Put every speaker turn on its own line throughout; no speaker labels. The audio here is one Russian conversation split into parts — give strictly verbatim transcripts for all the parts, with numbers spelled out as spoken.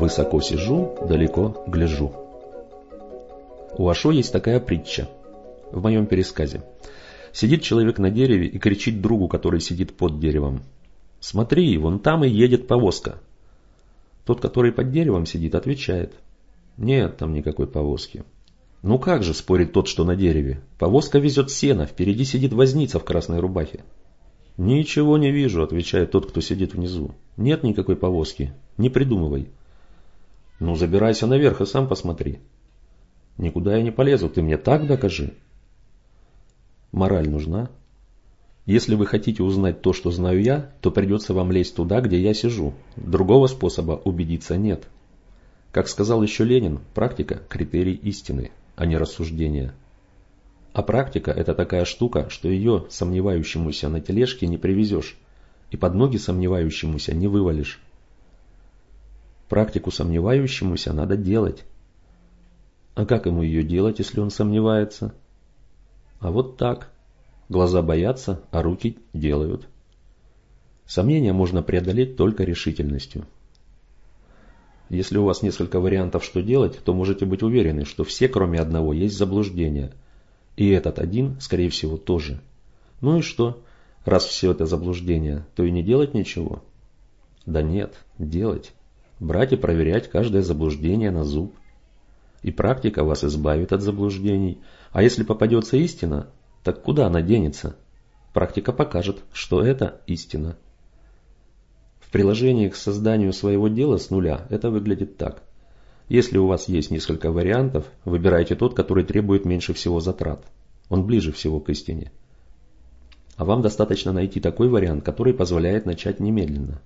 Высоко сижу, далеко гляжу. У Ашо есть такая притча в моем пересказе. Сидит человек на дереве и кричит другу, который сидит под деревом: «Смотри, вон там и едет повозка». Тот, который под деревом сидит, отвечает: «Нет там никакой повозки». «Ну как же», — спорит тот, что на дереве, — «повозка везет сено, впереди сидит возница в красной рубахе». «Ничего не вижу», — отвечает тот, кто сидит внизу. «Нет никакой повозки, не придумывай». «Ну забирайся наверх и сам посмотри». «Никуда я не полезу, ты мне так докажи». Мораль нужна? Если вы хотите узнать то, что знаю я, то придется вам лезть туда, где я сижу. Другого способа убедиться нет. Как сказал еще Ленин, практика – критерий истины, а не рассуждения. А практика – это такая штука, что ее сомневающемуся на тележке не привезешь, и под ноги сомневающемуся не вывалишь. Практику сомневающемуся надо делать. А как ему ее делать, если он сомневается? А вот так. Глаза боятся, а руки делают. Сомнения можно преодолеть только решительностью. Если у вас несколько вариантов, что делать, то можете быть уверены, что все, кроме одного, есть заблуждение. И этот один, скорее всего, тоже. Ну и что? Раз все это заблуждение, то и не делать ничего? Да нет, делать. Брать и проверять каждое заблуждение на зуб. И практика вас избавит от заблуждений. А если попадется истина, так куда она денется? Практика покажет, что это истина. В приложении к созданию своего дела с нуля это выглядит так. Если у вас есть несколько вариантов, выбирайте тот, который требует меньше всего затрат. Он ближе всего к истине. А вам достаточно найти такой вариант, который позволяет начать немедленно.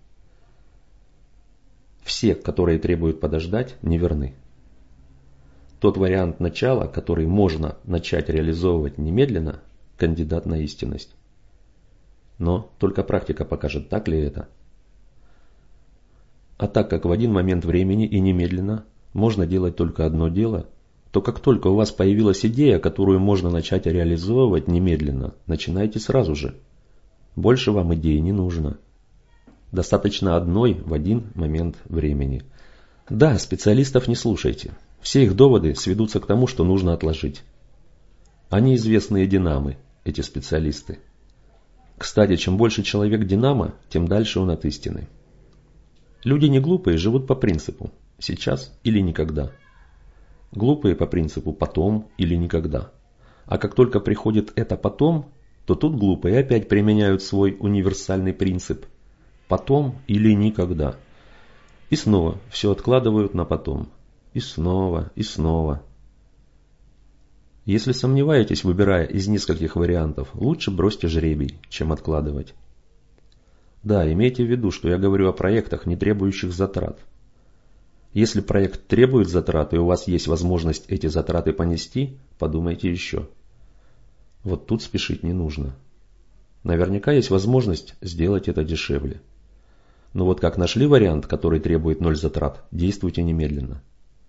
Все, которые требуют подождать, неверны. Тот вариант начала, который можно начать реализовывать немедленно, кандидат на истинность. Но только практика покажет, так ли это. А так как в один момент времени и немедленно можно делать только одно дело, то как только у вас появилась идея, которую можно начать реализовывать немедленно, начинайте сразу же. Больше вам идей не нужно. Достаточно одной в один момент времени. Да, специалистов не слушайте. Все их доводы сведутся к тому, что нужно отложить. Они известные динамы, эти специалисты. Кстати, чем больше человек динамо, тем дальше он от истины. Люди не глупые живут по принципу «сейчас или никогда». Глупые по принципу «потом или никогда». А как только приходит это «потом», то тут глупые опять применяют свой универсальный принцип «потом или никогда». И снова все откладывают на потом. И снова, и снова. Если сомневаетесь, выбирая из нескольких вариантов, лучше бросьте жребий, чем откладывать. Да, имейте в виду, что я говорю о проектах, не требующих затрат. Если проект требует затрат, и у вас есть возможность эти затраты понести, подумайте еще. Вот тут спешить не нужно. Наверняка есть возможность сделать это дешевле. Но вот как нашли вариант, который требует ноль затрат, действуйте немедленно.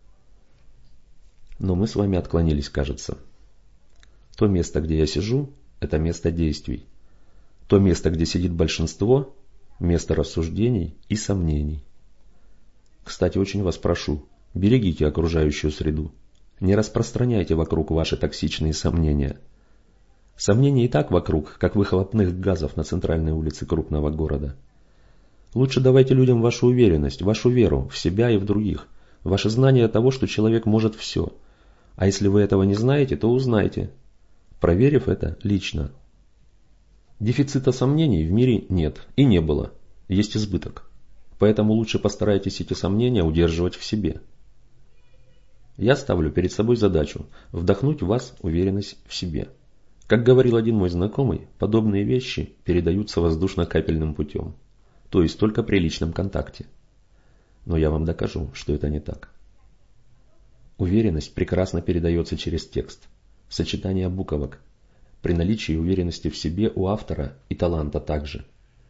Но мы с вами отклонились, кажется. То место, где я сижу, это место действий. То место, где сидит большинство, место рассуждений и сомнений. Кстати, очень вас прошу, берегите окружающую среду. Не распространяйте вокруг ваши токсичные сомнения. Сомнений и так вокруг, как выхлопных газов на центральной улице крупного города. Лучше давайте людям вашу уверенность, вашу веру в себя и в других, ваше знание того, что человек может все. А если вы этого не знаете, то узнайте, проверив это лично. Дефицита сомнений в мире нет и не было, есть избыток. Поэтому лучше постарайтесь эти сомнения удерживать в себе. Я ставлю перед собой задачу вдохнуть в вас уверенность в себе. Как говорил один мой знакомый, подобные вещи передаются воздушно-капельным путем, то есть только при личном контакте. Но я вам докажу, что это не так. Уверенность прекрасно передается через текст, сочетание буквок, при наличии уверенности в себе у автора и таланта также.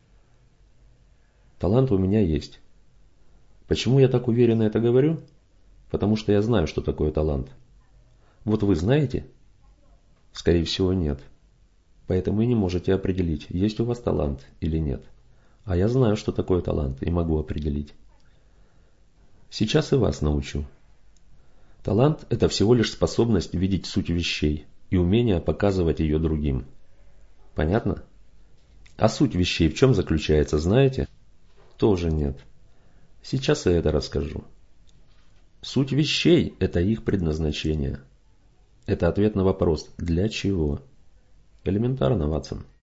Талант у меня есть. Почему я так уверенно это говорю? Потому что я знаю, что такое талант. Вот вы знаете? Скорее всего, нет. Поэтому и не можете определить, есть у вас талант или нет. А я знаю, что такое талант, и могу определить. Сейчас и вас научу. Талант – это всего лишь способность видеть суть вещей и умение показывать ее другим. Понятно? А суть вещей в чем заключается, знаете? Тоже нет. Сейчас я это расскажу. Суть вещей – это их предназначение. Это ответ на вопрос «для чего?». Элементарно, Ватсон.